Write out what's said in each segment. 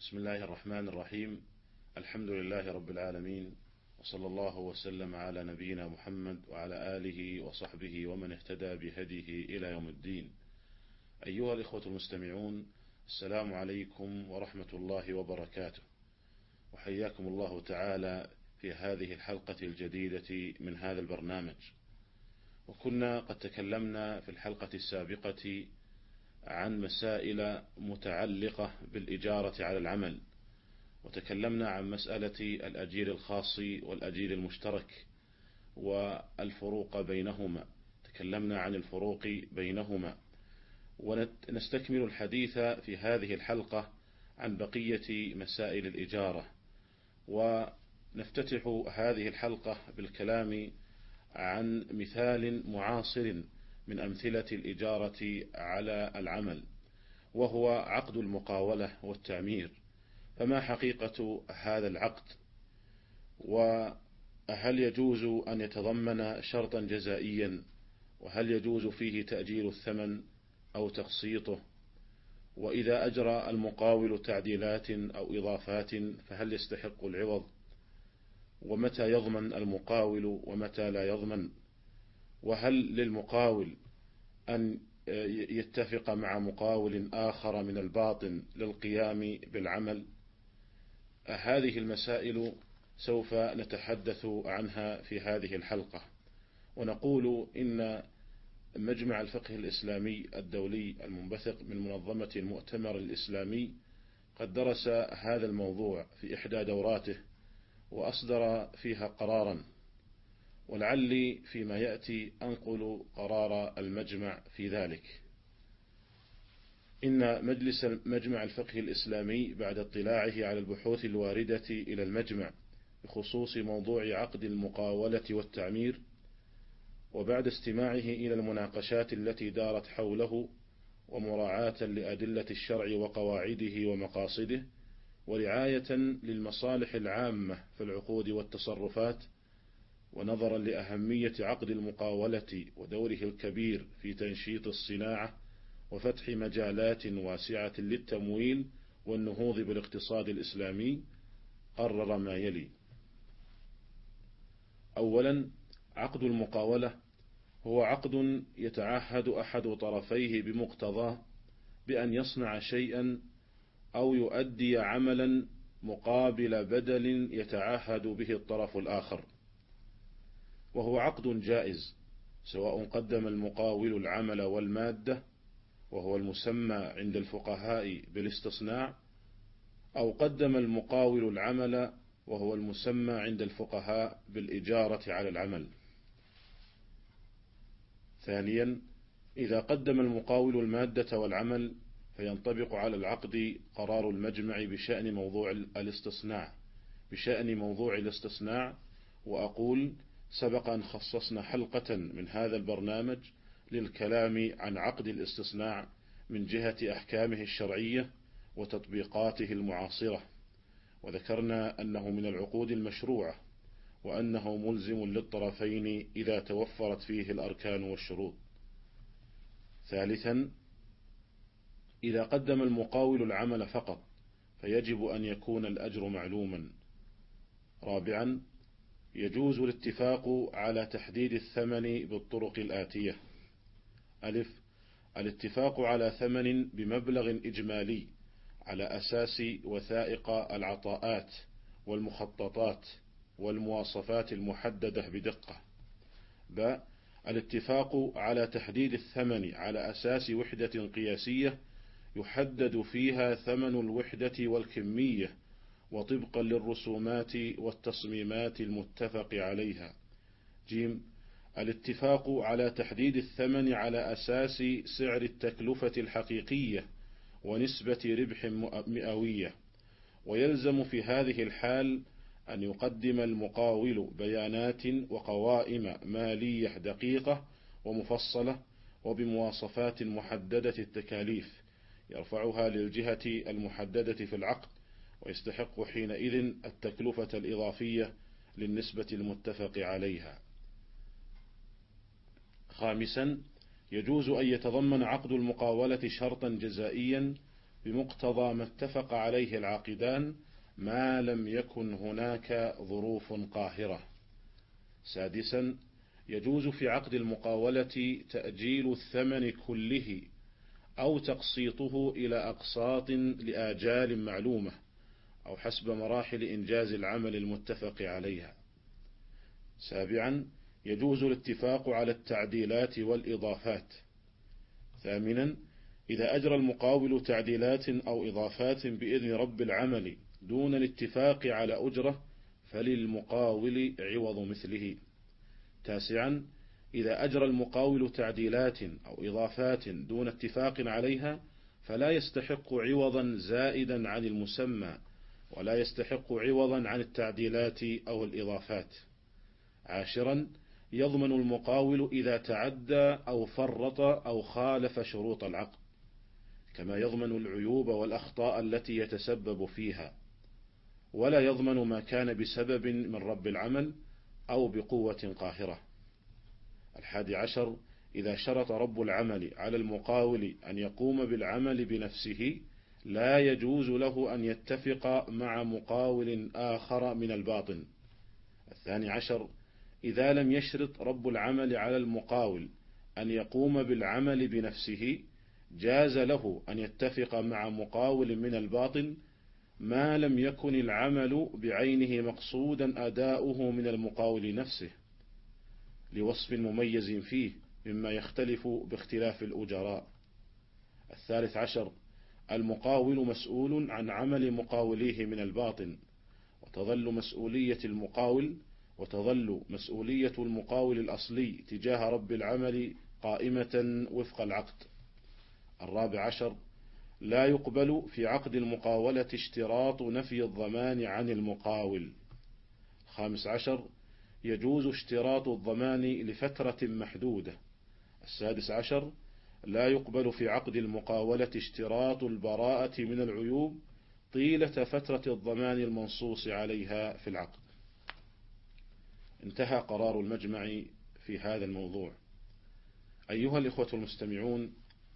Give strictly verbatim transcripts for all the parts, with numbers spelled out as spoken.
بسم الله الرحمن الرحيم. الحمد لله رب العالمين، وصلى الله وسلم على نبينا محمد وعلى آله وصحبه ومن اهتدى بهديه إلى يوم الدين. أيها الإخوة المستمعون، السلام عليكم ورحمة الله وبركاته، وحياكم الله تعالى في هذه الحلقة الجديدة من هذا البرنامج. وكنا قد تكلمنا في الحلقة السابقة عن مسائل متعلقة بالإجارة على العمل، وتكلمنا عن مسألة الأجير الخاص والأجير المشترك والفروق بينهما، تكلمنا عن الفروق بينهما، ونستكمل الحديث في هذه الحلقة عن بقية مسائل الإجارة. ونفتتح هذه الحلقة بالكلام عن مثال معاصر من أمثلة الإجارة على العمل، وهو عقد المقاولة والتعمير. فما حقيقة هذا العقد؟ وهل يجوز أن يتضمن شرطا جزائيا؟ وهل يجوز فيه تأجيل الثمن أو تقسيطه؟ وإذا أجرى المقاول تعديلات أو إضافات فهل يستحق العوض؟ ومتى يضمن المقاول ومتى لا يضمن؟ وهل للمقاول أن يتفق مع مقاول آخر من الباطن للقيام بالعمل؟ هذه المسائل سوف نتحدث عنها في هذه الحلقة. ونقول إن مجمع الفقه الإسلامي الدولي المنبثق من منظمة المؤتمر الإسلامي قد درس هذا الموضوع في إحدى دوراته وأصدر فيها قرارا، ولعلي فيما يأتي أنقل قرار المجمع في ذلك. إن مجلس مجمع الفقه الإسلامي بعد اطلاعه على البحوث الواردة إلى المجمع بخصوص موضوع عقد المقاولة والتعمير، وبعد استماعه إلى المناقشات التي دارت حوله، ومراعاة لأدلة الشرع وقواعده ومقاصده، ورعاية للمصالح العامة في العقود والتصرفات، ونظرا لأهمية عقد المقاولة ودوره الكبير في تنشيط الصناعة وفتح مجالات واسعة للتمويل والنهوض بالاقتصاد الإسلامي، قرر ما يلي. أولا، عقد المقاولة هو عقد يتعهد أحد طرفيه بمقتضاه بأن يصنع شيئا أو يؤدي عملا مقابل بدل يتعهد به الطرف الآخر، وهو عقد جائز سواء قدم المقاول العمل والمادة، وهو المسمى عند الفقهاء بالاستصناع، أو قدم المقاول العمل وهو المسمى عند الفقهاء بالإجارة على العمل. ثانيا، إذا قدم المقاول المادة والعمل فينطبق على العقد قرار المجمع بشأن موضوع الاستصناع بشأن موضوع الاستصناع وأقول سبق أن خصصنا حلقة من هذا البرنامج للكلام عن عقد الاستصناع من جهة أحكامه الشرعية وتطبيقاته المعاصرة، وذكرنا أنه من العقود المشروعة، وأنه ملزم للطرفين إذا توفرت فيه الأركان والشروط. ثالثا، إذا قدم المقاول العمل فقط فيجب أن يكون الأجر معلوما. رابعا، يجوز الاتفاق على تحديد الثمن بالطرق الآتية: ألف، الاتفاق على ثمن بمبلغ إجمالي على أساس وثائق العطاءات والمخططات والمواصفات المحددة بدقة. ب، الاتفاق على تحديد الثمن على أساس وحدة قياسية يحدد فيها ثمن الوحدة والكمية وطبقا للرسومات والتصميمات المتفق عليها. ج، الاتفاق على تحديد الثمن على أساس سعر التكلفة الحقيقية ونسبة ربح مئوية، ويلزم في هذه الحال أن يقدم المقاول بيانات وقوائم مالية دقيقة ومفصلة وبمواصفات محددة التكاليف يرفعها للجهة المحددة في العقد، ويستحق حينئذ التكلفة الإضافية للنسبة المتفق عليها. خامسا، يجوز أن يتضمن عقد المقاولة شرطا جزائيا بمقتضى ما اتفق عليه العاقدان ما لم يكن هناك ظروف قاهرة. سادسا، يجوز في عقد المقاولة تأجيل الثمن كله أو تقسيطه إلى أقساط لآجال معلومة أو حسب مراحل إنجاز العمل المتفق عليها. سابعا، يجوز الاتفاق على التعديلات والإضافات. ثامنا، إذا أجرى المقاول تعديلات أو إضافات بإذن رب العمل دون الاتفاق على أجرة فللمقاول عوض مثله. تاسعا، إذا أجرى المقاول تعديلات أو إضافات دون اتفاق عليها فلا يستحق عوضا زائدا عن المسمى ولا يستحق عوضا عن التعديلات أو الإضافات. عاشرا، يضمن المقاول إذا تعدى أو فرط أو خالف شروط العقد، كما يضمن العيوب والأخطاء التي يتسبب فيها، ولا يضمن ما كان بسبب من رب العمل أو بقوة قاهرة. الحادي عشر، إذا شرط رب العمل على المقاول أن يقوم بالعمل بنفسه لا يجوز له أن يتفق مع مقاول آخر من الباطن. الثاني عشر، إذا لم يشرط رب العمل على المقاول أن يقوم بالعمل بنفسه جاز له أن يتفق مع مقاول من الباطن ما لم يكن العمل بعينه مقصودا أداؤه من المقاول نفسه لوصف مميز فيه مما يختلف باختلاف الأجراء. الثالث عشر، المقاول مسؤول عن عمل مقاوليه من الباطن، وتظل مسؤولية المقاول وتظل مسؤولية المقاول الأصلي تجاه رب العمل قائمة وفق العقد. الرابع عشر، لا يقبل في عقد المقاولة اشتراط نفي الضمان عن المقاول. الخامس عشر، يجوز اشتراط الضمان لفترة محدودة. السادس عشر، لا يقبل في عقد المقاولة اشتراط البراءة من العيوب طيلة فترة الضمان المنصوص عليها في العقد. انتهى قرار المجمع في هذا الموضوع. أيها الإخوة المستمعون،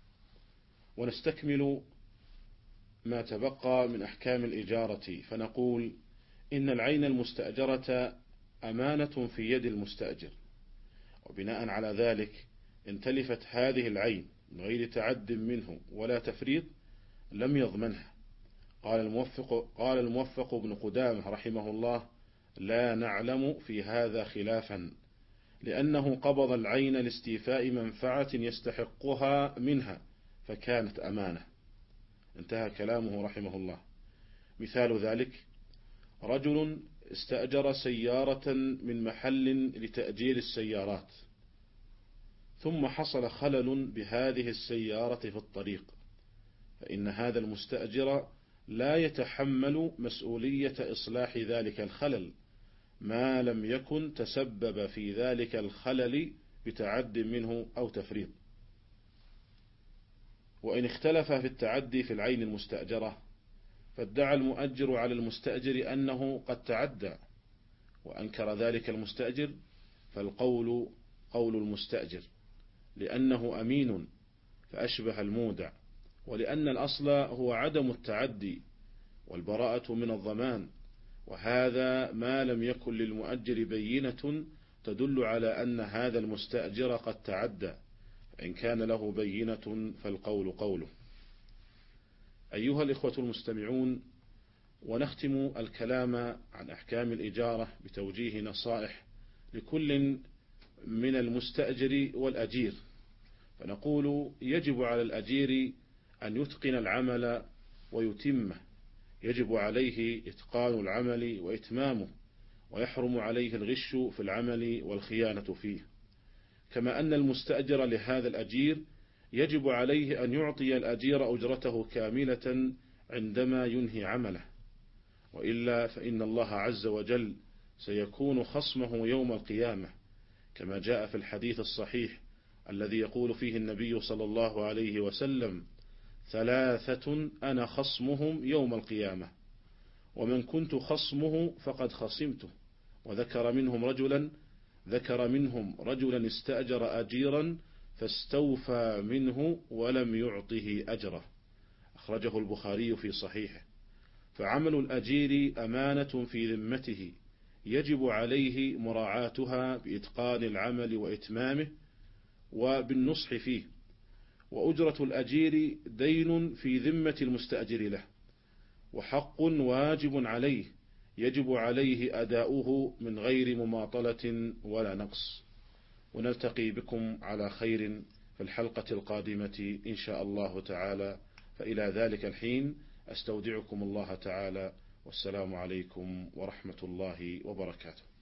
ونستكمل ما تبقى من أحكام الإجارة، فنقول إن العين المستأجرة أمانة في يد المستأجر، وبناء على ذلك إن تلفت هذه العين من غير تعد منه ولا تفريط لم يضمنها. قال الموفق, قال الموفق بن قدامة رحمه الله: لا نعلم في هذا خلافا، لأنه قبض العين لاستيفاء منفعة يستحقها منها فكانت أمانة. انتهى كلامه رحمه الله. مثال ذلك: رجل استأجر سيارة من محل لتأجير السيارات، ثم حصل خلل بهذه السيارة في الطريق، فإن هذا المستأجر لا يتحمل مسؤولية إصلاح ذلك الخلل ما لم يكن تسبب في ذلك الخلل بتعد منه أو تفريط. وإن اختلف في التعدي في العين المستأجرة فادعى المؤجر على المستأجر أنه قد تعدى وأنكر ذلك المستأجر، فالقول قول المستأجر، لأنه أمين فأشبه المودع، ولأن الأصل هو عدم التعدي والبراءة من الضمان، وهذا ما لم يكن للمؤجر بينة تدل على أن هذا المستأجر قد تعدى، فإن كان له بينة فالقول قوله. أيها الإخوة المستمعون، ونختم الكلام عن أحكام الإجارة بتوجيه نصائح لكل من المستأجر والأجير، فنقول: يجب على الأجير أن يتقن العمل ويتمه، يجب عليه إتقان العمل وإتمامه، ويحرم عليه الغش في العمل والخيانة فيه. كما أن المستأجر لهذا الأجير يجب عليه أن يعطي الأجير أجرته كاملة عندما ينهي عمله، وإلا فإن الله عز وجل سيكون خصمه يوم القيامة، كما جاء في الحديث الصحيح الذي يقول فيه النبي صلى الله عليه وسلم: ثلاثة أنا خصمهم يوم القيامة، ومن كنت خصمه فقد خصمته. وذكر منهم رجلا ذكر منهم رجلا استأجر أجيرا فاستوفى منه ولم يعطه أجره. أخرجه البخاري في صحيحه. فعمل الأجير أمانة في ذمته يجب عليه مراعاتها بإتقان العمل وإتمامه وبالنصح فيه. وأجرة الأجير دين في ذمة المستأجر له، وحق واجب عليه يجب عليه أداؤه من غير مماطلة ولا نقص. ونلتقي بكم على خير في الحلقة القادمة إن شاء الله تعالى، فإلى ذلك الحين أستودعكم الله تعالى، والسلام عليكم ورحمة الله وبركاته.